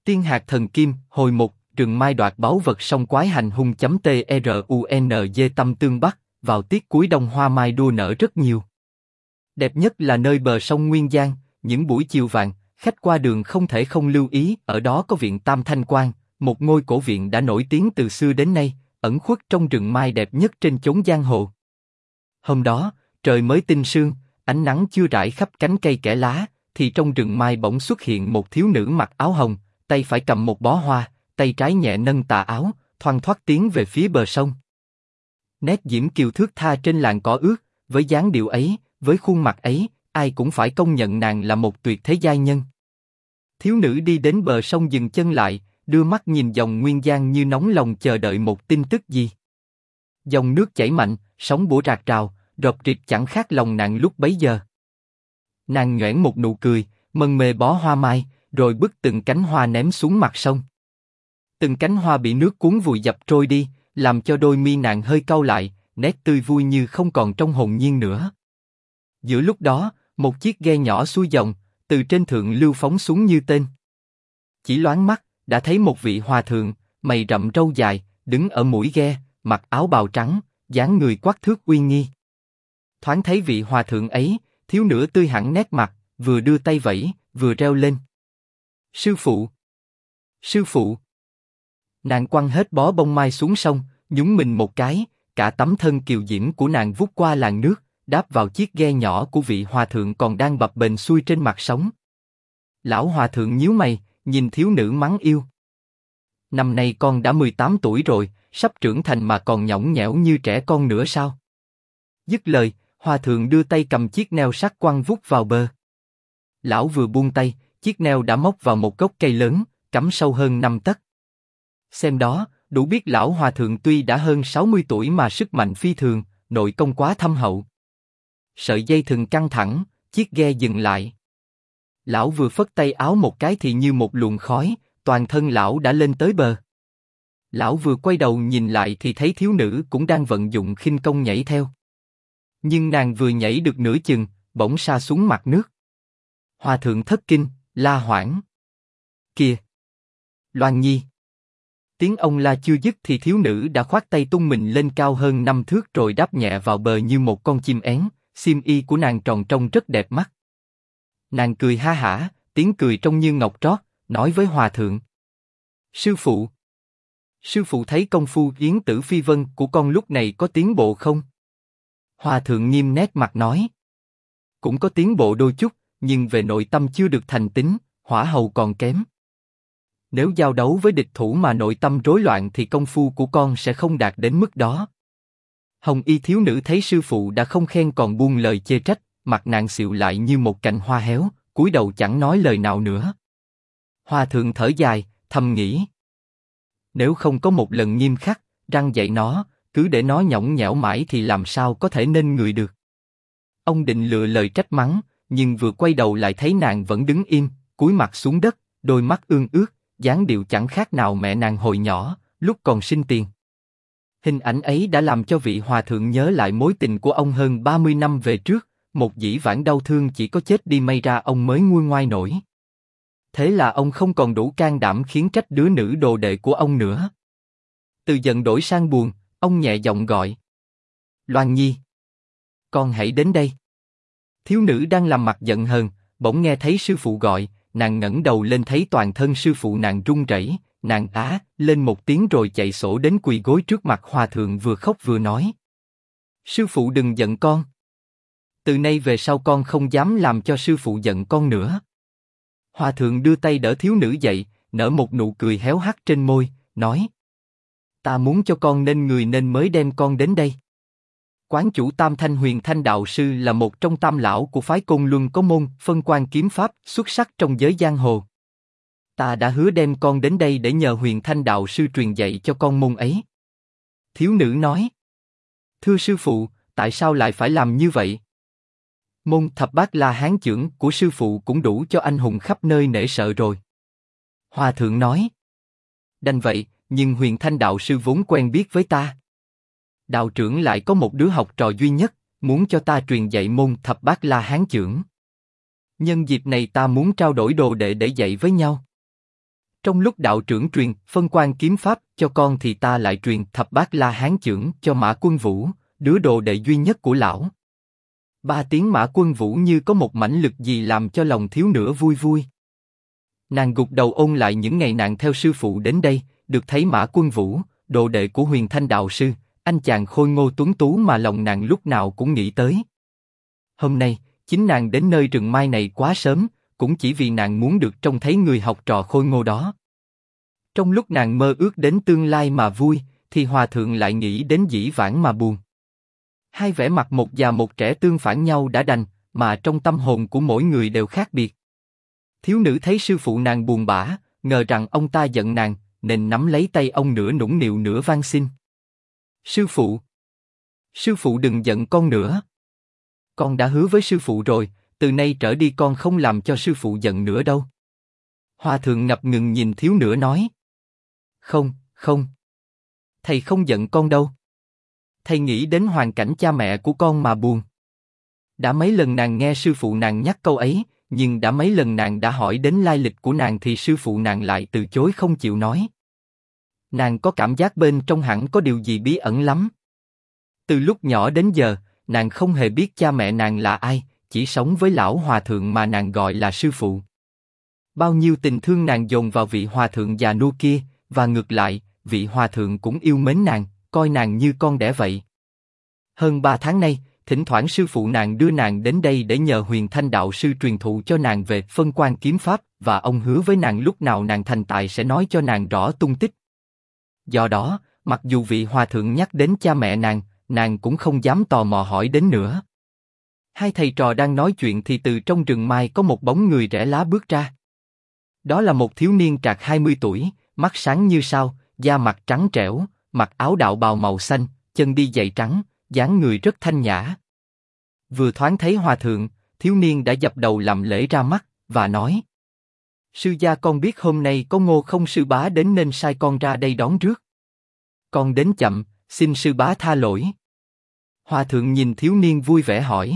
Tiên hạt thần kim, hồi 1, rừng mai đoạt báu vật sông quái hành hung. TRUNG Tâm tương Bắc, vào tiết cuối đông hoa mai đua nở rất nhiều. Đẹp nhất là nơi bờ sông Nguyên Giang, những buổi chiều vàng, khách qua đường không thể không lưu ý, ở đó có viện Tam Thanh Quan, một ngôi cổ viện đã nổi tiếng từ xưa đến nay, ẩn khuất trong rừng mai đẹp nhất trên chốn giang hồ. Hôm đó, trời mới tinh sương, ánh nắng chưa rải khắp cánh cây kẽ lá, thì trong rừng mai bỗng xuất hiện một thiếu nữ mặc áo hồng, tay phải cầm một bó hoa, tay trái nhẹ nâng tà áo, thoăn thoắt tiến về phía bờ sông. Nét diễm kiều thước tha trên làn cỏ ướt, với dáng điệu ấy, với khuôn mặt ấy, ai cũng phải công nhận nàng là một tuyệt thế giai nhân. Thiếu nữ đi đến bờ sông dừng chân lại, đưa mắt nhìn dòng Nguyên Giang như nóng lòng chờ đợi một tin tức gì. Dòng nước chảy mạnh, sóng bủa rạc rào, rộp rịp chẳng khác lòng nàng lúc bấy giờ. Nàng nhoẻn một nụ cười, mân mê bó hoa mai, rồi bứt từng cánh hoa ném xuống mặt sông. Từng cánh hoa bị nước cuốn vùi dập trôi đi, làm cho đôi mi nàng hơi cau lại, nét tươi vui như không còn trong hồn nhiên nữa. Giữa lúc đó, một chiếc ghe nhỏ xuôi dòng, từ trên thượng lưu phóng xuống như tên. Chỉ loáng mắt, đã thấy một vị hòa thượng, mày rậm râu dài, đứng ở mũi ghe, mặc áo bào trắng, dáng người quắc thước uy nghi. Thoáng thấy vị hòa thượng ấy, thiếu nữ tươi hẳn nét mặt, vừa đưa tay vẫy, vừa reo lên. Sư phụ! Sư phụ! Nàng quăng hết bó bông mai xuống sông, nhúng mình một cái, cả tấm thân kiều diễm của nàng vút qua làn nước, đáp vào chiếc ghe nhỏ của vị hòa thượng còn đang bập bềnh xuôi trên mặt sóng. Lão hòa thượng nhíu mày, nhìn thiếu nữ mắng yêu. Năm nay con đã 18 tuổi rồi, sắp trưởng thành mà còn nhõng nhẽo như trẻ con nữa sao? Dứt lời, hòa thượng đưa tay cầm chiếc neo sắt quăng vút vào bờ. Lão vừa buông tay, chiếc neo đã móc vào một gốc cây lớn, cắm sâu hơn 5 tấc. Xem đó, đủ biết lão hòa thượng tuy đã hơn 60 tuổi mà sức mạnh phi thường, nội công quá thâm hậu. Sợi dây thừng căng thẳng, chiếc ghe dừng lại. Lão vừa phất tay áo một cái thì như một luồng khói, toàn thân lão đã lên tới bờ. Lão vừa quay đầu nhìn lại thì thấy thiếu nữ cũng đang vận dụng khinh công nhảy theo. Nhưng nàng vừa nhảy được nửa chừng, bỗng sa xuống mặt nước. Hòa thượng thất kinh, la hoảng. Kìa! Loan Nhi! Tiếng ông la chưa dứt thì thiếu nữ đã khoác tay tung mình lên cao hơn 5 thước rồi đáp nhẹ vào bờ như một con chim én, xiêm y của nàng tròn trông rất đẹp mắt. Nàng cười ha hả, tiếng cười trông như ngọc trót, nói với hòa thượng. Sư phụ! Sư phụ thấy công phu Yến Tử Phi Vân của con lúc này có tiến bộ không? Hòa thượng nghiêm nét mặt nói. Cũng có tiến bộ đôi chút, nhưng về nội tâm chưa được thành tín, hỏa hầu còn kém. Nếu giao đấu với địch thủ mà nội tâm rối loạn thì công phu của con sẽ không đạt đến mức đó. Hồng y thiếu nữ thấy sư phụ đã không khen còn buông lời chê trách, mặt nàng xịu lại như một cành hoa héo, cúi đầu chẳng nói lời nào nữa. Hòa thượng thở dài, thầm nghĩ. Nếu không có một lần nghiêm khắc, răn dạy nó, cứ để nó nhõng nhẽo mãi thì làm sao có thể nên người được. Ông định lựa lời trách mắng, nhưng vừa quay đầu lại thấy nàng vẫn đứng im, cúi mặt xuống đất, đôi mắt ương ướt, dáng điệu chẳng khác nào mẹ nàng hồi nhỏ, lúc còn sinh tiền. Hình ảnh ấy đã làm cho vị hòa thượng nhớ lại mối tình của ông hơn 30 năm về trước, một dĩ vãng đau thương chỉ có chết đi may ra ông mới nguôi ngoai nổi. Thế là ông không còn đủ can đảm khiến trách đứa nữ đồ đệ của ông nữa. Từ giận đổi sang buồn, ông nhẹ giọng gọi. Loan Nhi! Con hãy đến đây. Thiếu nữ đang làm mặt giận hờn, bỗng nghe thấy sư phụ gọi, nàng ngẩng đầu lên thấy toàn thân sư phụ nàng run rẩy, nàng á lên một tiếng rồi chạy sổ đến quỳ gối trước mặt hòa thượng vừa khóc vừa nói. Sư phụ đừng giận con. Từ nay về sau con không dám làm cho sư phụ giận con nữa. Hòa thượng đưa tay đỡ thiếu nữ dậy, nở một nụ cười héo hắt trên môi, nói. Ta muốn cho con nên người nên mới đem con đến đây. Quán chủ Tam Thanh Huyền Thanh đạo sư là một trong tam lão của phái Côn Luân có môn phân quan kiếm pháp xuất sắc trong giới giang hồ. Ta đã hứa đem con đến đây để nhờ Huyền Thanh đạo sư truyền dạy cho con môn ấy. Thiếu nữ nói. Thưa sư phụ, tại sao lại phải làm như vậy? Môn Thập Bát La Hán chưởng của sư phụ cũng đủ cho anh hùng khắp nơi nể sợ rồi. Hòa thượng nói. Đành vậy, nhưng Huyền Thanh đạo sư vốn quen biết với ta. Đạo trưởng lại có một đứa học trò duy nhất, muốn cho ta truyền dạy môn Thập Bát La Hán chưởng. Nhân dịp này ta muốn trao đổi đồ đệ để dạy với nhau. Trong lúc đạo trưởng truyền phân quan kiếm pháp cho con thì ta lại truyền thập bát la hán chưởng cho Mã Quân Vũ, đứa đồ đệ duy nhất của lão. Ba tiếng Mã Quân Vũ như có một mãnh lực gì làm cho lòng thiếu nữ vui vui. Nàng gục đầu ôn lại những ngày nàng theo sư phụ đến đây, được thấy Mã Quân Vũ, đồ đệ của Huyền Thanh đạo sư, anh chàng khôi ngô tuấn tú mà lòng nàng lúc nào cũng nghĩ tới. Hôm nay, chính nàng đến nơi rừng mai này quá sớm, cũng chỉ vì nàng muốn được trông thấy người học trò khôi ngô đó. Trong lúc nàng mơ ước đến tương lai mà vui, thì hòa thượng lại nghĩ đến dĩ vãng mà buồn. Hai vẻ mặt một già một trẻ tương phản nhau đã đành, mà trong tâm hồn của mỗi người đều khác biệt. Thiếu nữ thấy sư phụ nàng buồn bã, ngờ rằng ông ta giận nàng, nên nắm lấy tay ông nửa nũng nịu nửa van xin. Sư phụ đừng giận con nữa. Con đã hứa với sư phụ rồi, từ nay trở đi con không làm cho sư phụ giận nữa đâu. Hòa thượng ngập ngừng nhìn thiếu nữ nói. Không, thầy không giận con đâu. Thầy nghĩ đến hoàn cảnh cha mẹ của con mà buồn. Đã mấy lần nàng nghe sư phụ nàng nhắc câu ấy, nhưng đã mấy lần nàng đã hỏi đến lai lịch của nàng thì sư phụ nàng lại từ chối không chịu nói. Nàng có cảm giác bên trong hẳn có điều gì bí ẩn lắm. Từ lúc nhỏ đến giờ, nàng không hề biết cha mẹ nàng là ai, chỉ sống với lão hòa thượng mà nàng gọi là sư phụ. Bao nhiêu tình thương nàng dồn vào vị hòa thượng già nua kia, và ngược lại, vị hòa thượng cũng yêu mến nàng, coi nàng như con đẻ vậy. Hơn 3 tháng nay, thỉnh thoảng sư phụ nàng đưa nàng đến đây để nhờ Huyền Thanh đạo sư truyền thụ cho nàng về phân quan kiếm pháp, và ông hứa với nàng lúc nào nàng thành tài sẽ nói cho nàng rõ tung tích. Do đó, mặc dù vị hòa thượng nhắc đến cha mẹ nàng cũng không dám tò mò hỏi đến nữa. Hai thầy trò đang nói chuyện thì từ trong rừng mai có một bóng người rẽ lá bước ra. Đó là một thiếu niên trạc 20 tuổi, mắt sáng như sao, da mặt trắng trẻo, mặc áo đạo bào màu xanh, chân đi giày trắng, dáng người rất thanh nhã. Vừa thoáng thấy hòa thượng, thiếu niên đã dập đầu làm lễ ra mắt, và nói: Sư gia con biết hôm nay có Ngô Không sư bá đến nên sai con ra đây đón rước. Con đến chậm, xin sư bá tha lỗi. Hòa thượng nhìn thiếu niên vui vẻ hỏi: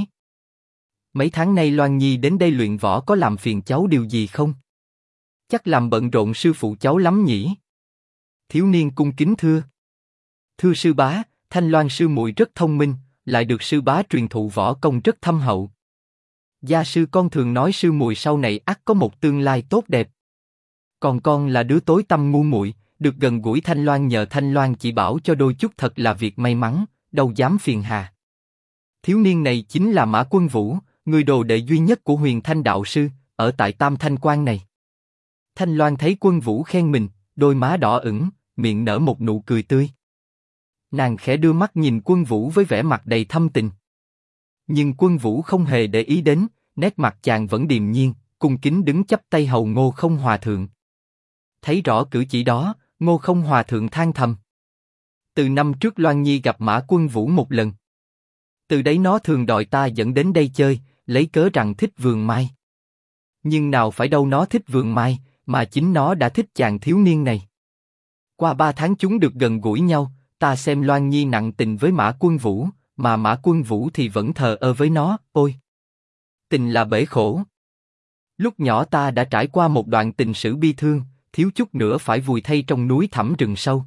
Mấy tháng nay Loan Nhi đến đây luyện võ có làm phiền cháu điều gì không? Chắc làm bận rộn sư phụ cháu lắm nhỉ? Thiếu niên cung kính thưa: Thưa sư bá, Thanh Loan sư muội rất thông minh, lại được sư bá truyền thụ võ công rất thâm hậu. Gia sư con thường nói sư muội sau này ắt có một tương lai tốt đẹp. Còn con là đứa tối tăm ngu muội, được gần gũi Thanh Loan nhờ Thanh Loan chỉ bảo cho đôi chút thật là việc may mắn, đâu dám phiền hà. Thiếu niên này chính là Mã Quân Vũ, người đồ đệ duy nhất của Huyền Thanh đạo sư, ở tại Tam Thanh Quan này. Thanh Loan thấy Quân Vũ khen mình, đôi má đỏ ửng, miệng nở một nụ cười tươi. Nàng khẽ đưa mắt nhìn Quân Vũ với vẻ mặt đầy thâm tình. Nhưng Quân Vũ không hề để ý đến, nét mặt chàng vẫn điềm nhiên, cung kính đứng chắp tay hầu Ngô Không hòa thượng. Thấy rõ cử chỉ đó, Ngô Không hòa thượng than thầm. Từ năm trước Loan Nhi gặp Mã Quân Vũ một lần. Từ đấy nó thường đòi ta dẫn đến đây chơi, lấy cớ rằng thích vườn mai. Nhưng nào phải đâu nó thích vườn mai, mà chính nó đã thích chàng thiếu niên này. Qua 3 tháng chúng được gần gũi nhau, ta xem Loan Nhi nặng tình với Mã Quân Vũ, mà Mã Quân Vũ thì vẫn thờ ơ với nó. Ôi! Tình là bể khổ. Lúc nhỏ ta đã trải qua một đoạn tình sử bi thương, thiếu chút nữa phải vùi thay trong núi thẳm rừng sâu.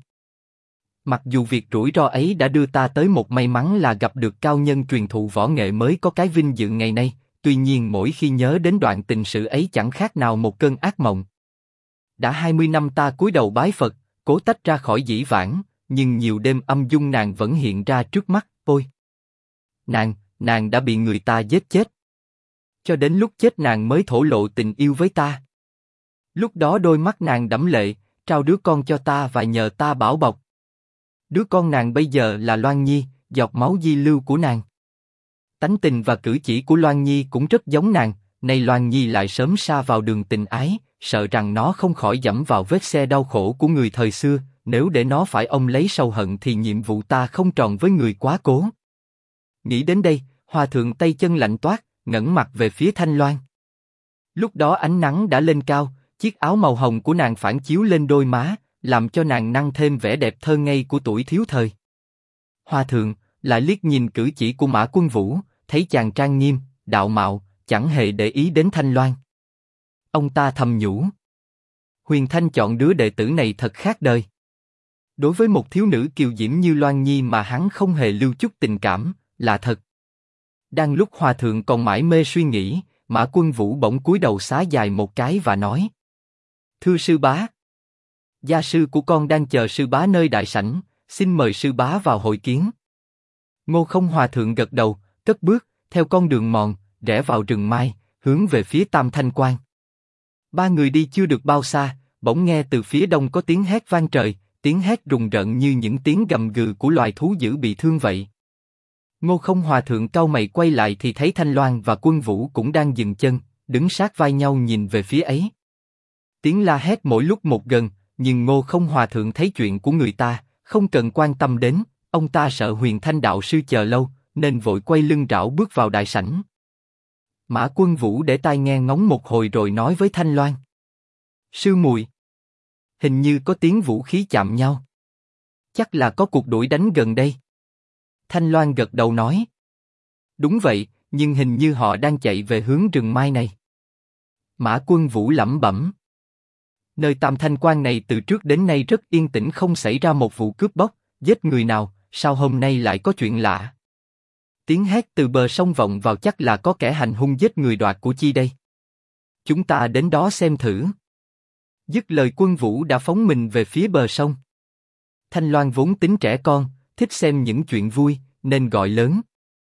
Mặc dù việc rủi ro ấy đã đưa ta tới một may mắn là gặp được cao nhân truyền thụ võ nghệ mới có cái vinh dự ngày nay, tuy nhiên mỗi khi nhớ đến đoạn tình sự ấy chẳng khác nào một cơn ác mộng. Đã 20 năm ta cúi đầu bái Phật, cố tách ra khỏi dĩ vãng, nhưng nhiều đêm âm dung nàng vẫn hiện ra trước mắt. Ôi! Nàng đã bị người ta giết chết. Cho đến lúc chết nàng mới thổ lộ tình yêu với ta. Lúc đó đôi mắt nàng đẫm lệ, trao đứa con cho ta và nhờ ta bảo bọc. Đứa con nàng bây giờ là Loan Nhi, giọt máu di lưu của nàng. Tánh tình và cử chỉ của Loan Nhi cũng rất giống nàng, nay Loan Nhi lại sớm sa vào đường tình ái, sợ rằng nó không khỏi dẫm vào vết xe đau khổ của người thời xưa, nếu để nó phải ôm lấy sầu hận thì nhiệm vụ ta không tròn với người quá cố. Nghĩ đến đây, hòa thượng tay chân lạnh toát, ngẩng mặt về phía Thanh Loan. Lúc đó ánh nắng đã lên cao, chiếc áo màu hồng của nàng phản chiếu lên đôi má, làm cho nàng năng thêm vẻ đẹp thơ ngây của tuổi thiếu thời. Hòa thượng lại liếc nhìn cử chỉ của Mã Quân Vũ, thấy chàng trang nghiêm, đạo mạo, chẳng hề để ý đến Thanh Loan. Ông ta thầm nhủ: Huyền Thanh chọn đứa đệ tử này thật khác đời. Đối với một thiếu nữ kiều diễm như Loan Nhi mà hắn không hề lưu chút tình cảm, là thật. Đang lúc hòa thượng còn mải mê suy nghĩ, Mã Quân Vũ bỗng cúi đầu xá dài một cái và nói: Thưa sư bá, gia sư của con đang chờ sư bá nơi đại sảnh, xin mời sư bá vào hội kiến. Ngô Không hòa thượng gật đầu, cất bước, theo con đường mòn, rẽ vào rừng mai, hướng về phía Tam Thanh Quan. Ba người đi chưa được bao xa, bỗng nghe từ phía đông có tiếng hét vang trời, tiếng hét rùng rợn như những tiếng gầm gừ của loài thú dữ bị thương vậy. Ngô Không hòa thượng cau mày quay lại thì thấy Thanh Loan và Quân Vũ cũng đang dừng chân, đứng sát vai nhau nhìn về phía ấy. Tiếng la hét mỗi lúc một gần, nhưng Ngô Không hòa thượng thấy chuyện của người ta, không cần quan tâm đến, ông ta sợ Huyền Thanh đạo sư chờ lâu, nên vội quay lưng rảo bước vào đại sảnh. Mã Quân Vũ để tai nghe ngóng một hồi rồi nói với Thanh Loan: Sư muội, hình như có tiếng vũ khí chạm nhau. Chắc là có cuộc đuổi đánh gần đây. Thanh Loan gật đầu nói: Đúng vậy, nhưng hình như họ đang chạy về hướng rừng mai này. Mã Quân Vũ lẩm bẩm: Nơi Tam Thanh Quan này từ trước đến nay rất yên tĩnh, không xảy ra một vụ cướp bóc, giết người nào, sao hôm nay lại có chuyện lạ? Tiếng hét từ bờ sông vọng vào, chắc là có kẻ hành hung giết người đoạt của chi đây. Chúng ta đến đó xem thử. Dứt lời Quân Vũ đã phóng mình về phía bờ sông. Thanh Loan vốn tính trẻ con, thích xem những chuyện vui, nên gọi lớn: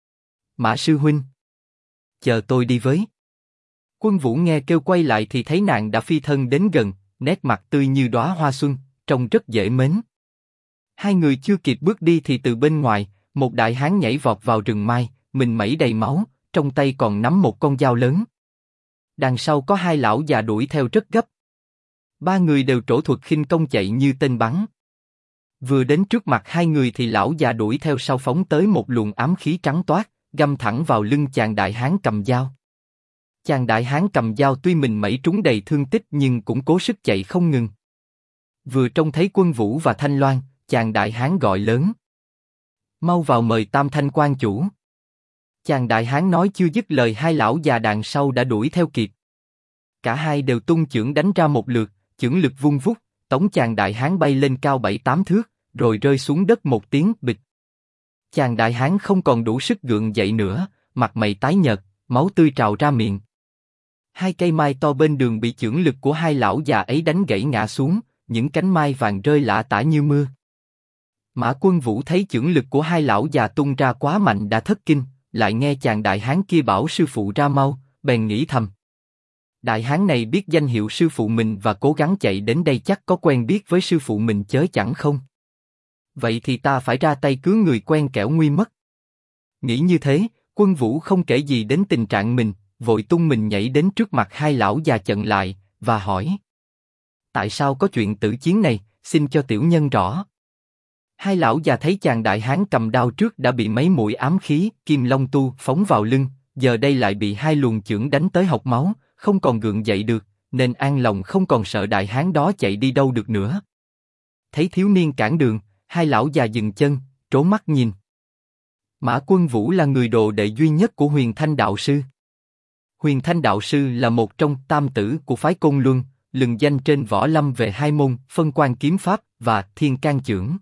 Mã sư huynh, chờ tôi đi với. Quân Vũ nghe kêu quay lại thì thấy nàng đã phi thân đến gần, nét mặt tươi như đóa hoa xuân, trông rất dễ mến. Hai người chưa kịp bước đi thì từ bên ngoài, một đại hán nhảy vọt vào rừng mai, mình mẩy đầy máu, trong tay còn nắm một con dao lớn. Đằng sau có hai lão già đuổi theo rất gấp. Ba người đều trổ thuật khinh công chạy như tên bắn. Vừa đến trước mặt hai người thì lão già đuổi theo sau phóng tới một luồng ám khí trắng toát, găm thẳng vào lưng chàng đại hán cầm dao. Chàng đại hán cầm dao tuy mình mẩy trúng đầy thương tích nhưng cũng cố sức chạy không ngừng. Vừa trông thấy Quân Vũ và Thanh Loan, chàng đại hán gọi lớn: Mau vào mời Tam Thanh Quan chủ. Chàng đại hán nói chưa dứt lời, hai lão già đằng sau đã đuổi theo kịp. Cả hai đều tung chưởng đánh ra một lượt, chưởng lực vung vút, tống chàng đại hán bay lên cao 7-8 thước, rồi rơi xuống đất một tiếng bịch. Chàng đại hán không còn đủ sức gượng dậy nữa, mặt mày tái nhợt, máu tươi trào ra miệng. Hai cây mai to bên đường bị chưởng lực của hai lão già ấy đánh gãy ngã xuống, những cánh mai vàng rơi lả tả như mưa. Mã Quân Vũ thấy chưởng lực của hai lão già tung ra quá mạnh đã thất kinh, lại nghe chàng đại hán kia bảo sư phụ ra mau, bèn nghĩ thầm: Đại hán này biết danh hiệu sư phụ mình và cố gắng chạy đến đây chắc có quen biết với sư phụ mình chớ chẳng không? Vậy thì ta phải ra tay cứu người quen kẻo nguy mất. Nghĩ như thế, Quân Vũ không kể gì đến tình trạng mình, vội tung mình nhảy đến trước mặt hai lão già chặn lại và hỏi: Tại sao có chuyện tử chiến này, xin cho tiểu nhân rõ. Hai lão già thấy chàng đại hán cầm đao trước đã bị mấy mũi ám khí Kim Long Tu phóng vào lưng, giờ đây lại bị hai luồng chưởng đánh tới hộc máu, không còn gượng dậy được, nên an lòng không còn sợ đại hán đó chạy đi đâu được nữa. Thấy thiếu niên cản đường, hai lão già dừng chân, trố mắt nhìn. Mã Quân Vũ là người đồ đệ duy nhất của Huyền Thanh đạo sư. Huyền Thanh đạo sư là một trong tam tử của phái Côn Luân, lừng danh trên võ lâm về hai môn Phân Quan kiếm pháp và Thiên Can chưởng.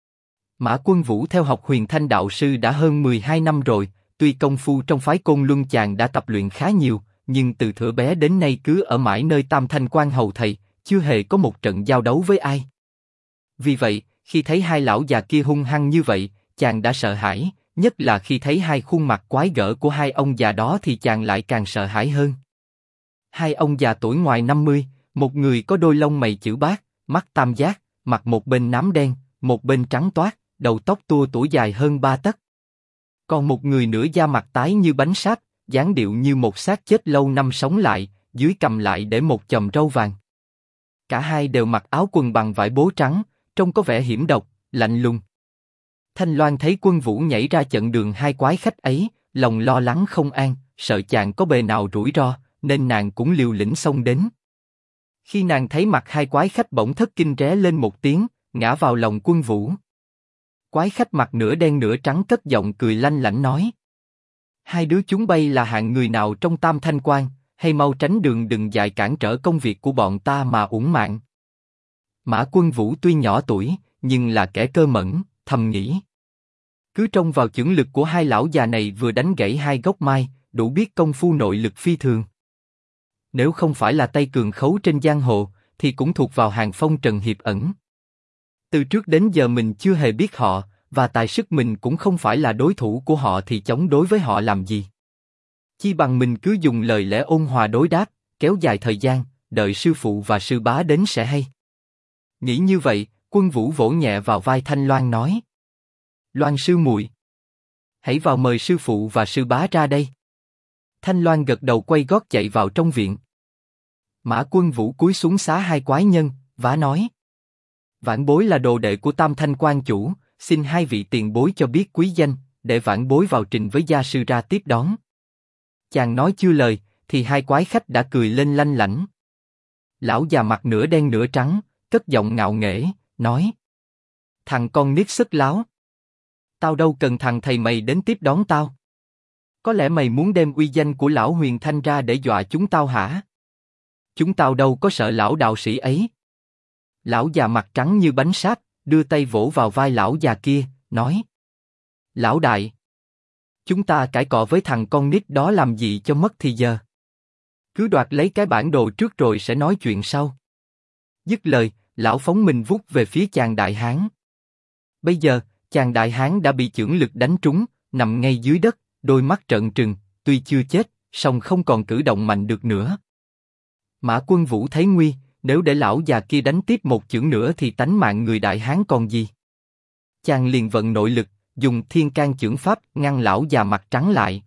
Mã Quân Vũ theo học Huyền Thanh đạo sư đã hơn 12 năm rồi, tuy công phu trong phái Côn Luân chàng đã tập luyện khá nhiều, nhưng từ thuở bé đến nay cứ ở mãi nơi Tam Thanh Quan hầu thầy, chưa hề có một trận giao đấu với ai. Vì vậy, khi thấy hai lão già kia hung hăng như vậy, chàng đã sợ hãi, nhất là khi thấy hai khuôn mặt quái gở của hai ông già đó thì chàng lại càng sợ hãi hơn. Hai ông già tuổi ngoài 50, một người có đôi lông mày chữ bát, mắt tam giác, mặt một bên nám đen, một bên trắng toát, đầu tóc tua tủa dài hơn 3 tấc. Còn một người nữa da mặt tái như bánh sáp, dáng điệu như một xác chết lâu năm sống lại, dưới cằm lại để một chòm râu vàng. Cả hai đều mặc áo quần bằng vải bố trắng, trông có vẻ hiểm độc, lạnh lùng. Thanh Loan thấy Quân Vũ nhảy ra chặn đường hai quái khách ấy, lòng lo lắng không an, sợ chàng có bề nào rủi ro, nên nàng cũng liều lĩnh xông đến. Khi nàng thấy mặt hai quái khách bỗng thất kinh ré lên một tiếng, ngã vào lòng Quân Vũ. Quái khách mặt nửa đen nửa trắng cất giọng cười lanh lảnh nói: Hai đứa chúng bay là hạng người nào trong Tam Thanh Quan, hay mau tránh đường đừng dại cản trở công việc của bọn ta mà uổng mạng. Mã Quân Vũ tuy nhỏ tuổi, nhưng là kẻ cơ mẫn, thầm nghĩ. Cứ trông vào chưởng lực của hai lão già này vừa đánh gãy hai gốc mai, đủ biết công phu nội lực phi thường. Nếu không phải là tay cường khấu trên giang hồ, thì cũng thuộc vào hàng phong trần hiệp ẩn. Từ trước đến giờ mình chưa hề biết họ, và tài sức mình cũng không phải là đối thủ của họ thì chống đối với họ làm gì. Chi bằng mình cứ dùng lời lẽ ôn hòa đối đáp, kéo dài thời gian, đợi sư phụ và sư bá đến sẽ hay. Nghĩ như vậy, Quân Vũ vỗ nhẹ vào vai Thanh Loan nói: Loan sư muội, hãy vào mời sư phụ và sư bá ra đây. Thanh Loan gật đầu quay gót chạy vào trong viện. Mã Quân Vũ cúi xuống xá hai quái nhân, vá nói: Vãn bối là đồ đệ của Tam Thanh quan chủ, xin hai vị tiền bối cho biết quý danh, để vãn bối vào trình với gia sư ra tiếp đón. Chàng nói chưa lời, thì hai quái khách đã cười lên lanh lảnh. Lão già mặt nửa đen nửa trắng, cất giọng ngạo nghễ, nói: Thằng con nít sức láo. Tao đâu cần thằng thầy mày đến tiếp đón tao. Có lẽ mày muốn đem uy danh của lão Huyền Thanh ra để dọa chúng tao hả? Chúng tao đâu có sợ lão đạo sĩ ấy. Lão già mặt trắng như bánh sáp, đưa tay vỗ vào vai lão già kia, nói: Lão đại, chúng ta cãi cọ với thằng con nít đó làm gì cho mất thì giờ. Cứ đoạt lấy cái bản đồ trước rồi sẽ nói chuyện sau. Dứt lời, lão phóng mình vút về phía chàng đại hán. Bây giờ, chàng đại hán đã bị chưởng lực đánh trúng, nằm ngay dưới đất, đôi mắt trợn trừng, tuy chưa chết, song không còn cử động mạnh được nữa. Mã Quân Vũ thấy nguy, nếu để lão già kia đánh tiếp một chưởng nữa thì tánh mạng người đại hán còn gì. Chàng liền vận nội lực, dùng thiên can chưởng pháp ngăn lão già mặt trắng lại.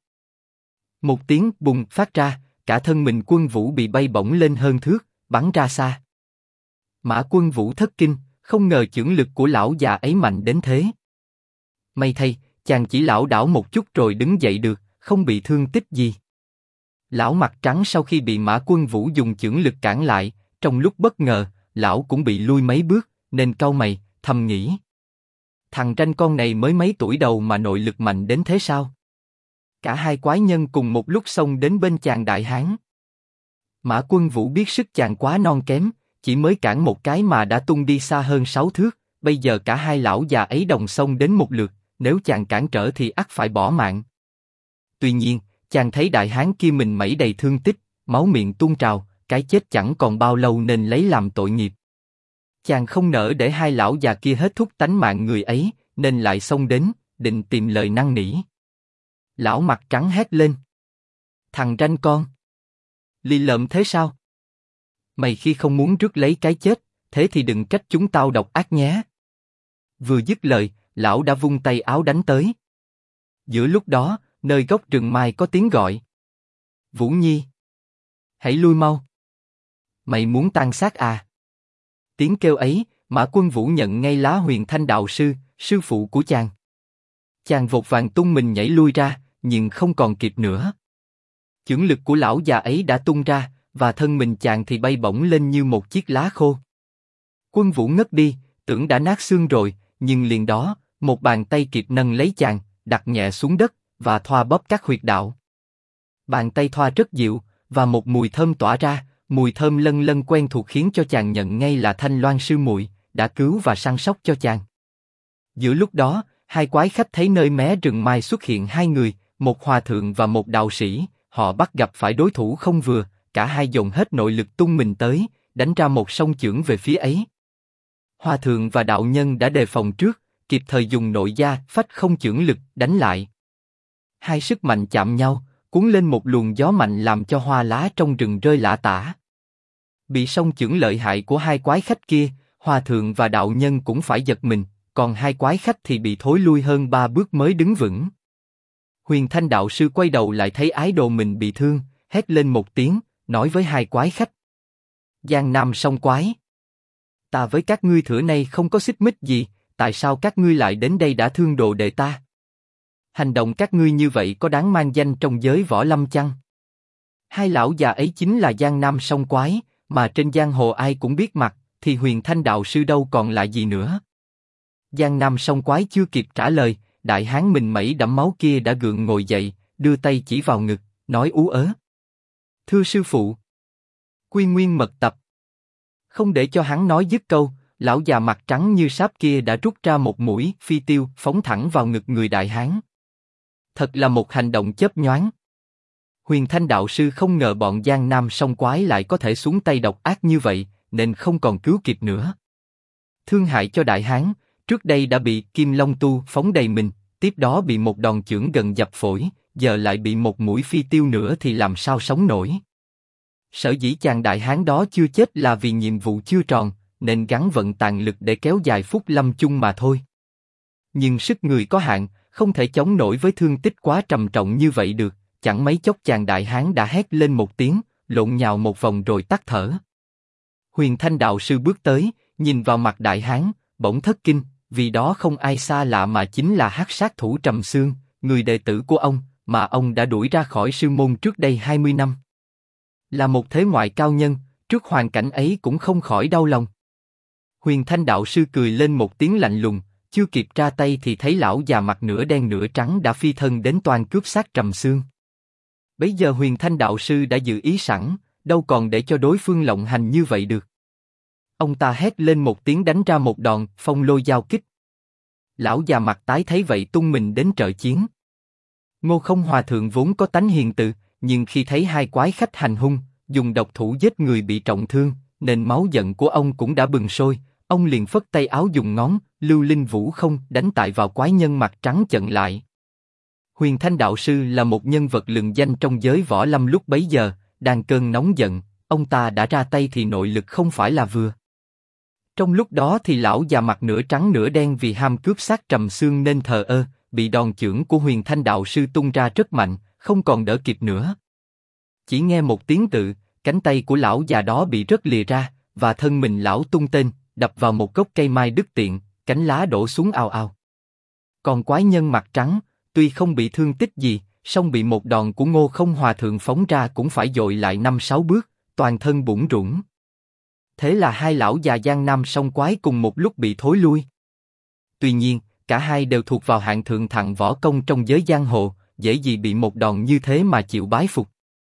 Một tiếng bùng phát ra, cả thân mình Quân Vũ bị bay bổng lên hơn thước, bắn ra xa. Mã Quân Vũ thất kinh, không ngờ chưởng lực của lão già ấy mạnh đến thế. May thay, chàng chỉ lảo đảo một chút rồi đứng dậy được, không bị thương tích gì. Lão mặt trắng sau khi bị Mã Quân Vũ dùng chưởng lực cản lại, trong lúc bất ngờ, lão cũng bị lui mấy bước, nên cau mày, thầm nghĩ: Thằng tranh con này mới mấy tuổi đầu mà nội lực mạnh đến thế sao? Cả hai quái nhân cùng một lúc xông đến bên chàng đại hán. Mã Quân Vũ biết sức chàng quá non kém, chỉ mới cản một cái mà đã tung đi xa hơn 6 thước. Bây giờ cả hai lão già ấy đồng xông đến một lượt, nếu chàng cản trở thì ắt phải bỏ mạng. Tuy nhiên, chàng thấy đại hán kia mình mẩy đầy thương tích, máu miệng tuôn trào, cái chết chẳng còn bao lâu nên lấy làm tội nghiệp. Chàng không nỡ để hai lão già kia hết thúc tánh mạng người ấy, nên lại xông đến, định tìm lời năn nỉ. Lão mặt trắng hét lên: Thằng ranh con! Lì lợm thế sao? Mày khi không muốn rước lấy cái chết, thế thì đừng trách chúng tao độc ác nhé. Vừa dứt lời, lão đã vung tay áo đánh tới. Giữa lúc đó, nơi gốc rừng mai có tiếng gọi: Vũ Nhi! Hãy lui mau! Mày muốn tàn sát à? Tiếng kêu ấy, Mã Quân Vũ nhận ngay lá Huyền Thanh đạo sư, sư phụ của chàng. Chàng vội vàng tung mình nhảy lui ra, nhưng không còn kịp nữa. Chưởng lực của lão già ấy đã tung ra, và thân mình chàng thì bay bổng lên như một chiếc lá khô. Quân Vũ ngất đi, tưởng đã nát xương rồi, nhưng liền đó, một bàn tay kịp nâng lấy chàng, đặt nhẹ xuống đất, và thoa bóp các huyệt đạo. Bàn tay thoa rất dịu, và một mùi thơm tỏa ra, mùi thơm lân lân quen thuộc khiến cho chàng nhận ngay là Thanh Loan sư muội đã cứu và săn sóc cho chàng. Giữa lúc đó, hai quái khách thấy nơi mé rừng mai xuất hiện hai người, một hòa thượng và một đạo sĩ, họ bắt gặp phải đối thủ không vừa, cả hai dồn hết nội lực tung mình tới, đánh ra một song chưởng về phía ấy. Hòa thượng và đạo nhân đã đề phòng trước, kịp thời dùng nội gia phách không chưởng lực đánh lại. Hai sức mạnh chạm nhau, cuốn lên một luồng gió mạnh làm cho hoa lá trong rừng rơi lả tả. Bị song chưởng lợi hại của hai quái khách kia, hòa thượng và đạo nhân cũng phải giật mình, còn hai quái khách thì bị thối lui hơn 3 bước mới đứng vững. Huyền Thanh đạo sư quay đầu lại thấy ái đồ mình bị thương, hét lên một tiếng, nói với hai quái khách: Giang Nam song quái, ta với các ngươi thửa nay không có xích mích gì, tại sao các ngươi lại đến đây đã thương đồ đệ ta? Hành động các ngươi như vậy có đáng mang danh trong giới võ lâm chăng? Hai lão già ấy chính là Giang Nam song quái, mà trên giang hồ ai cũng biết mặt, thì Huyền Thanh đạo sư đâu còn lại gì nữa. Giang Nam song quái chưa kịp trả lời, đại hán mình mẩy đẫm máu kia đã gượng ngồi dậy, đưa tay chỉ vào ngực, nói ú ớ: Thưa sư phụ! Quy Nguyên mật tập! Không để cho hắn nói dứt câu, Lão già mặt trắng như sáp kia đã rút ra một mũi phi tiêu phóng thẳng vào ngực người đại hán. Thật là một hành động chớp nhoáng. Huyền Thanh đạo sư không ngờ bọn Giang Nam song quái lại có thể xuống tay độc ác như vậy, nên không còn cứu kịp nữa. Thương hại cho đại hán, trước đây đã bị Kim Long Tu phóng đầy mình, tiếp đó bị một đòn chưởng gần dập phổi, giờ lại bị một mũi phi tiêu nữa thì làm sao sống nổi. Sở dĩ chàng đại hán đó chưa chết là vì nhiệm vụ chưa tròn, nên gắng vận tàn lực để kéo dài phút lâm chung mà thôi. Nhưng sức người có hạn, không thể chống nổi với thương tích quá trầm trọng như vậy được, chẳng mấy chốc chàng đại hán đã hét lên một tiếng, lộn nhào một vòng rồi tắt thở. Huyền Thanh đạo sư bước tới, nhìn vào mặt đại hán, bỗng thất kinh, vì đó không ai xa lạ mà chính là hắc sát thủ Trầm Xương, người đệ tử của ông, mà ông đã đuổi ra khỏi sư môn trước đây 20 năm. Là một thế ngoại cao nhân, trước hoàn cảnh ấy cũng không khỏi đau lòng. Huyền Thanh đạo sư cười lên một tiếng lạnh lùng, chưa kịp ra tay thì thấy lão già mặt nửa đen nửa trắng đã phi thân đến toan cướp xác Trầm Xương. Bấy giờ Huyền Thanh đạo sư đã dự ý sẵn, đâu còn để cho đối phương lộng hành như vậy được. Ông ta hét lên một tiếng đánh ra một đòn phong lôi giao kích. Lão già mặt tái thấy vậy tung mình đến trợ chiến. Ngô Không Hòa thượng vốn có tánh hiền từ, nhưng khi thấy hai quái khách hành hung, dùng độc thủ giết người bị trọng thương, nên máu giận của ông cũng đã bừng sôi. Ông liền phất tay áo dùng ngón lưu linh vũ không đánh tại vào quái nhân mặt trắng chặn lại. Huyền Thanh đạo sư là một nhân vật lừng danh trong giới võ lâm lúc bấy giờ, đang cơn nóng giận, ông ta đã ra tay thì nội lực không phải là vừa. Trong lúc đó thì lão già mặt nửa trắng nửa đen vì ham cướp xác Trầm Xương nên thờ ơ, bị đòn chưởng của Huyền Thanh đạo sư tung ra rất mạnh, không còn đỡ kịp nữa. Chỉ nghe một tiếng tự, cánh tay của lão già đó bị rớt lìa ra, và thân mình lão tung tên, đập vào một gốc cây mai đứt tiện, cánh lá đổ xuống ào ào. Còn quái nhân mặt trắng, tuy không bị thương tích gì, song bị một đòn của Ngô Không Hòa thượng phóng ra cũng phải dội lại 5-6 bước, toàn thân bủn rủn. Thế là hai lão già Giang Nam song quái cùng một lúc bị thối lui. Tuy nhiên, cả hai đều thuộc vào hạng thượng thặng võ công trong giới giang hồ, dễ gì bị một đòn như thế mà chịu bái phục.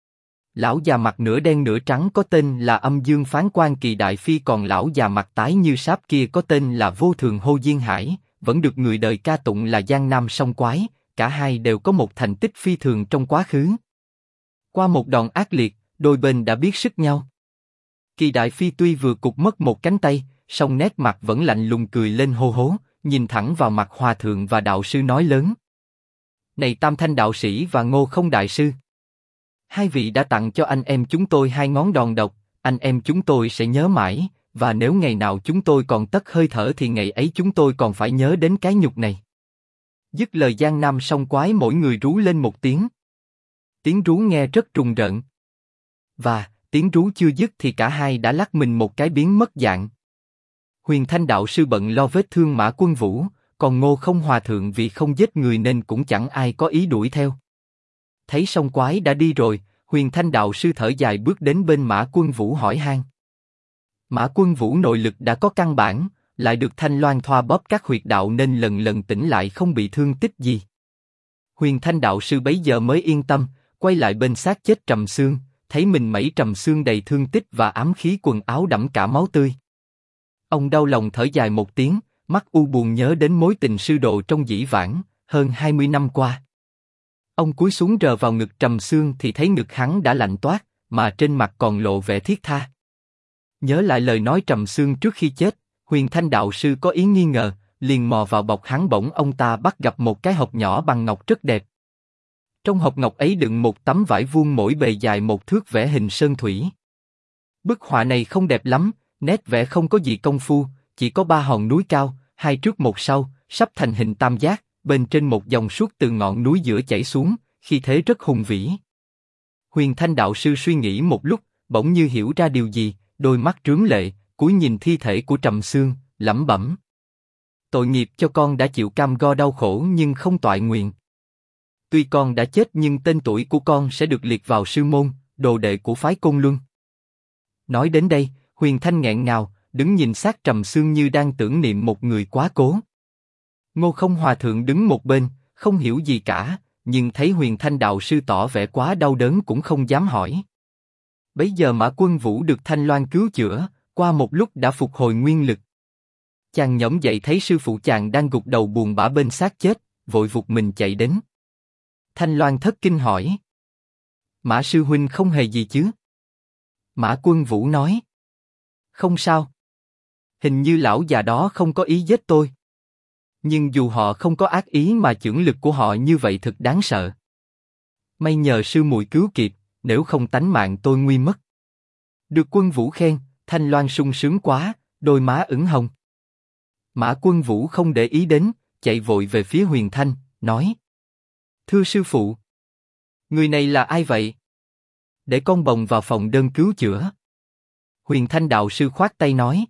Lão già mặt nửa đen nửa trắng có tên là Âm Dương Phán Quan Kỳ Đại Phi, còn lão già mặt tái như sáp kia có tên là Vô Thường Hô Diên Hải, vẫn được người đời ca tụng là Giang Nam song quái. Cả hai đều có một thành tích phi thường trong quá khứ. Qua một đòn ác liệt, đôi bên đã biết sức nhau. Kỳ Đại Phi tuy vừa cụt mất một cánh tay, song nét mặt vẫn lạnh lùng cười lên hô hố, nhìn thẳng vào mặt hòa thượng và đạo sư nói lớn: "Này Tam Thanh đạo sĩ và Ngô Không đại sư, hai vị đã tặng cho anh em chúng tôi hai ngón đòn độc, anh em chúng tôi sẽ nhớ mãi, và nếu ngày nào chúng tôi còn tấc hơi thở thì ngày ấy chúng tôi còn phải nhớ đến cái nhục này." Dứt lời Giang Nam song quái mỗi người rú lên một tiếng. Tiếng rú nghe rất trùng rợn. Và tiếng rú chưa dứt thì cả hai đã lắc mình một cái biến mất dạng. Huyền Thanh đạo sư bận lo vết thương Mã Quân Vũ, còn Ngô Không Hòa thượng vì không giết người nên cũng chẳng ai có ý đuổi theo. Thấy song quái đã đi rồi, Huyền Thanh đạo sư thở dài bước đến bên Mã Quân Vũ hỏi han. Mã Quân Vũ nội lực đã có căn bản, lại được Thanh Loan thoa bóp các huyệt đạo nên lần lần tỉnh lại không bị thương tích gì. Huyền Thanh đạo sư bấy giờ mới yên tâm, quay lại bên xác chết Trầm Xương, thấy mình mẩy Trầm Xương đầy thương tích và ám khí, quần áo đẫm cả máu tươi. Ông đau lòng thở dài một tiếng, mắt u buồn nhớ đến mối tình sư đồ trong dĩ vãng, hơn 20 năm qua. Ông cúi xuống rờ vào ngực Trầm Xương thì thấy ngực hắn đã lạnh toát, mà trên mặt còn lộ vẻ thiết tha. Nhớ lại lời nói Trầm Xương trước khi chết, Huyền Thanh đạo sư có ý nghi ngờ, liền mò vào bọc hắn, bỗng ông ta bắt gặp một cái hộp nhỏ bằng ngọc rất đẹp. Trong hộp ngọc ấy đựng một tấm vải vuông mỗi bề dài 1 thước vẽ hình sơn thủy. Bức họa này không đẹp lắm, nét vẽ không có gì công phu, chỉ có 3 hòn núi cao, 2 trước một sau, sắp thành hình tam giác, bên trên một dòng suốt từ ngọn núi giữa chảy xuống, khi thế rất hùng vĩ. Huyền Thanh đạo sư suy nghĩ một lúc, bỗng như hiểu ra điều gì, đôi mắt rướm lệ, cúi nhìn thi thể của Trầm Xương, lẩm bẩm: "Tội nghiệp cho con đã chịu cam go đau khổ nhưng không toại nguyện. Tuy con đã chết nhưng tên tuổi của con sẽ được liệt vào sư môn, đồ đệ của phái Côn Luân." Nói đến đây, Huyền Thanh nghẹn ngào, đứng nhìn xác Trầm Xương như đang tưởng niệm một người quá cố. Ngô Không Hòa thượng đứng một bên, không hiểu gì cả, nhưng thấy Huyền Thanh đạo sư tỏ vẻ quá đau đớn cũng không dám hỏi. Bấy giờ Mã Quân Vũ được Thanh Loan cứu chữa, qua một lúc đã phục hồi nguyên lực. Chàng nhổm dậy thấy sư phụ chàng đang gục đầu buồn bã bên xác chết, vội vụt mình chạy đến. Thanh Loan thất kinh hỏi. Mã sư huynh không hề gì chứ? Mã Quân Vũ nói. Không sao. Hình như lão già đó không có ý giết tôi. Nhưng dù họ không có ác ý mà chưởng lực của họ như vậy thật đáng sợ. May nhờ sư muội cứu kịp, nếu không tánh mạng tôi nguy mất. Được Quân Vũ khen, Thanh Loan sung sướng quá, đôi má ửng hồng. Mã Quân Vũ không để ý đến, chạy vội về phía Huyền Thanh, nói. Thưa sư phụ. Người này là ai vậy? Để con bồng vào phòng đơn cứu chữa. Huyền Thanh đạo sư khoát tay nói.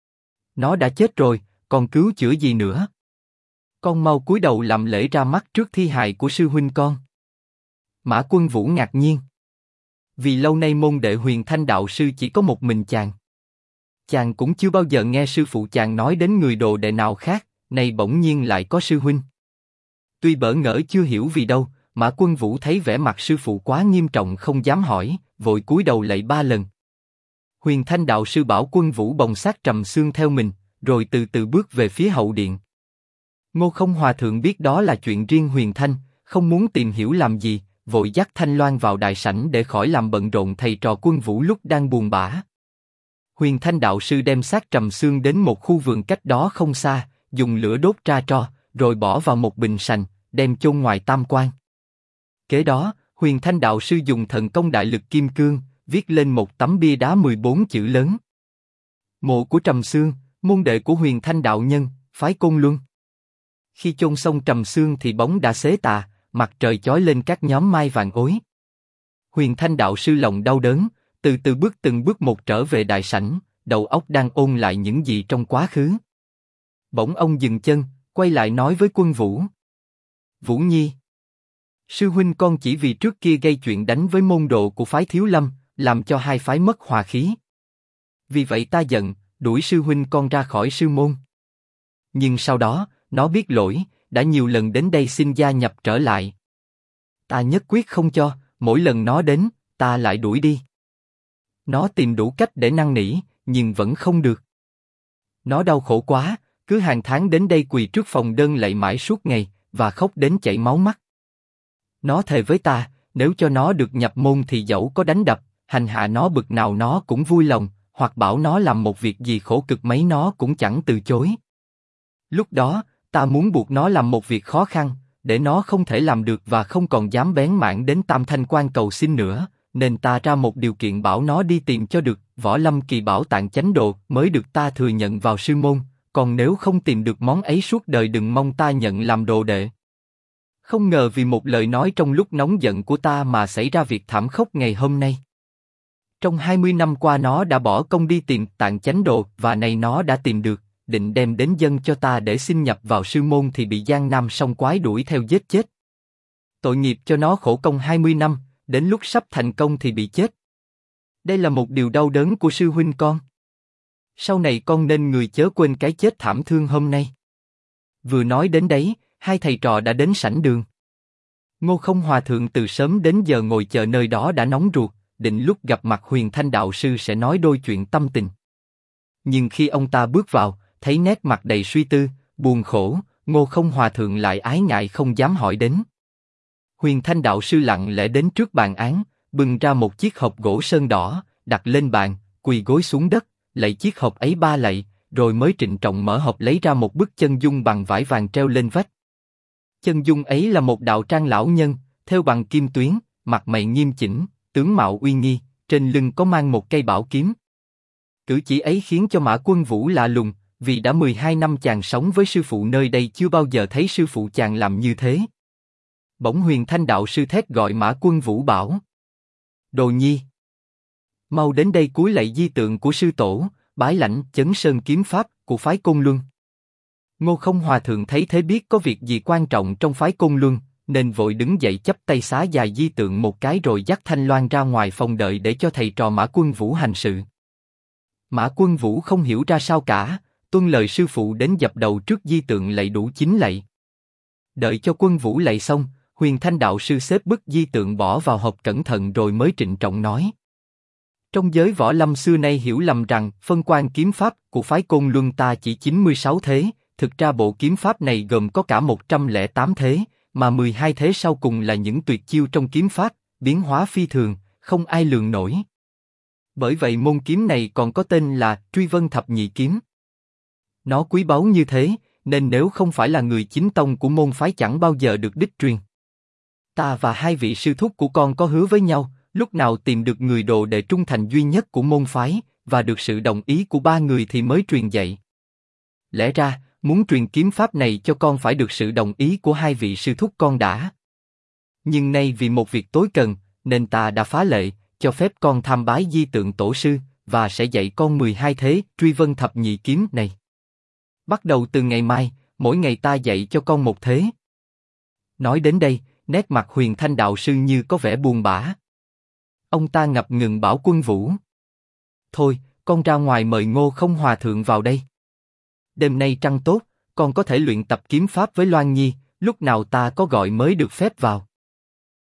Nó đã chết rồi, còn cứu chữa gì nữa? Con mau cúi đầu làm lễ ra mắt trước thi hài của sư huynh con. Mã Quân Vũ ngạc nhiên. Vì lâu nay môn đệ Huyền Thanh đạo sư chỉ có một mình chàng. Chàng cũng chưa bao giờ nghe sư phụ chàng nói đến người đồ đệ nào khác, nay bỗng nhiên lại có sư huynh. Tuy bỡ ngỡ chưa hiểu vì đâu, Mã Quân Vũ thấy vẻ mặt sư phụ quá nghiêm trọng không dám hỏi, vội cúi đầu lạy 3 lần. Huyền Thanh đạo sư bảo Quân Vũ bồng xác Trầm Xương theo mình, rồi từ từ bước về phía hậu điện. Ngô Không Hòa thượng biết đó là chuyện riêng Huyền Thanh, không muốn tìm hiểu làm gì, vội dắt Thanh Loan vào đại sảnh để khỏi làm bận rộn thầy trò Quân Vũ lúc đang buồn bã. Huyền Thanh đạo sư đem xác Trầm Xương đến một khu vườn cách đó không xa, dùng lửa đốt ra tro, rồi bỏ vào một bình sành, đem chôn ngoài tam quan. Kế đó, Huyền Thanh đạo sư dùng thần công đại lực kim cương, viết lên một tấm bia đá 14 chữ lớn. Mộ của Trầm Xương, môn đệ của Huyền Thanh đạo nhân, phái Côn Luân. Khi chôn xong Trầm Xương thì bóng đã xế tà, mặt trời chói lên các nhóm mai vàng ối. Huyền Thanh đạo sư lòng đau đớn, từ từ bước từng bước một trở về đại sảnh, đầu óc đang ôn lại những gì trong quá khứ. Bỗng ông dừng chân, quay lại nói với Quân Vũ. Vũ Nhi, sư huynh con chỉ vì trước kia gây chuyện đánh với môn đồ của phái Thiếu Lâm, làm cho hai phái mất hòa khí. Vì vậy ta giận, đuổi sư huynh con ra khỏi sư môn. Nhưng sau đó, nó biết lỗi, đã nhiều lần đến đây xin gia nhập trở lại. Ta nhất quyết không cho, mỗi lần nó đến, ta lại đuổi đi. Nó tìm đủ cách để năn nỉ, nhưng vẫn không được. Nó đau khổ quá, cứ hàng tháng đến đây quỳ trước phòng đơn lạy mãi suốt ngày, và khóc đến chảy máu mắt. Nó thề với ta, nếu cho nó được nhập môn thì dẫu có đánh đập, hành hạ nó bực nào nó cũng vui lòng, hoặc bảo nó làm một việc gì khổ cực mấy nó cũng chẳng từ chối. Lúc đó, ta muốn buộc nó làm một việc khó khăn, để nó không thể làm được và không còn dám bén mảng đến Tam Thanh Quan cầu xin nữa, nên ta ra một điều kiện bảo nó đi tìm cho được Võ Lâm Kỳ Bảo Tạng Chánh Đồ mới được ta thừa nhận vào sư môn, còn nếu không tìm được món ấy suốt đời đừng mong ta nhận làm đồ đệ. Không ngờ vì một lời nói trong lúc nóng giận của ta mà xảy ra việc thảm khốc ngày hôm nay. Trong 20 năm qua nó đã bỏ công đi tìm Tạng Chánh Đồ và nay nó đã tìm được, định đem đến dâng cho ta để xin nhập vào sư môn thì bị Giang Nam song quái đuổi theo giết chết. Tội nghiệp cho nó khổ công 20 năm, đến lúc sắp thành công thì bị chết. Đây là một điều đau đớn của sư huynh con. Sau này con nên người chớ quên cái chết thảm thương hôm nay. Vừa nói đến đấy, hai thầy trò đã đến sảnh đường. Ngô Không Hòa thượng từ sớm đến giờ ngồi chờ nơi đó đã nóng ruột, định lúc gặp mặt Huyền Thanh đạo sư sẽ nói đôi chuyện tâm tình. Nhưng khi ông ta bước vào, thấy nét mặt đầy suy tư, buồn khổ, Ngô Không Hòa thượng lại ái ngại không dám hỏi đến. Huyền Thanh đạo sư lặng lẽ đến trước bàn án, bưng ra một chiếc hộp gỗ sơn đỏ, đặt lên bàn, quỳ gối xuống đất, lạy chiếc hộp ấy 3 lạy, rồi mới trịnh trọng mở hộp lấy ra một bức chân dung bằng vải vàng treo lên vách. Chân dung ấy là một đạo trang lão nhân, thêu bằng kim tuyến, mặt mày nghiêm chỉnh, tướng mạo uy nghi, trên lưng có mang một cây bảo kiếm. Cử chỉ ấy khiến cho Mã Quân Vũ lạ lùng, vì đã 12 năm chàng sống với sư phụ nơi đây chưa bao giờ thấy sư phụ chàng làm như thế. Bỗng Huyền Thanh đạo sư thét gọi Mã Quân Vũ bảo: Đồ Nhi, mau đến đây cúi lạy di tượng của sư tổ, bái lãnh Chấn Sơn kiếm pháp của phái Côn Luân. Ngô Không Hòa thượng thấy thế biết có việc gì quan trọng trong phái Côn Luân, nên vội đứng dậy chắp tay xá dài di tượng một cái rồi dắt Thanh Loan ra ngoài phòng đợi để cho thầy trò Mã Quân Vũ hành sự. Mã Quân Vũ không hiểu ra sao cả, tuân lời sư phụ đến dập đầu trước di tượng lạy đủ 9 lạy. Đợi cho Quân Vũ lạy xong, Huyền Thanh đạo sư xếp bức di tượng bỏ vào hộp cẩn thận rồi mới trịnh trọng nói: Trong giới võ lâm xưa nay hiểu lầm rằng phân quan kiếm pháp của phái Côn Luân ta chỉ 96 thế, thực ra bộ kiếm pháp này gồm có cả 108 thế, mà 12 thế sau cùng là những tuyệt chiêu trong kiếm pháp, biến hóa phi thường, không ai lường nổi. Bởi vậy môn kiếm này còn có tên là Truy Vân Thập Nhị Kiếm. Nó quý báu như thế, nên nếu không phải là người chính tông của môn phái chẳng bao giờ được đích truyền. Ta và hai vị sư thúc của con có hứa với nhau, lúc nào tìm được người đồ đệ trung thành duy nhất của môn phái, và được sự đồng ý của ba người thì mới truyền dạy. Lẽ ra, muốn truyền kiếm pháp này cho con phải được sự đồng ý của hai vị sư thúc con đã. Nhưng nay vì một việc tối cần, nên ta đã phá lệ, cho phép con tham bái di tượng tổ sư, và sẽ dạy con 12 thế Truy Vân Thập Nhị Kiếm này. Bắt đầu từ ngày mai, mỗi ngày ta dạy cho con một thế. Nói đến đây, nét mặt Huyền Thanh đạo sư như có vẻ buồn bã. Ông ta ngập ngừng bảo Quân Vũ: thôi, con ra ngoài mời Ngô Không Hòa thượng vào đây. Đêm nay trăng tốt, con có thể luyện tập kiếm pháp với Loan Nhi, lúc nào ta có gọi mới được phép vào.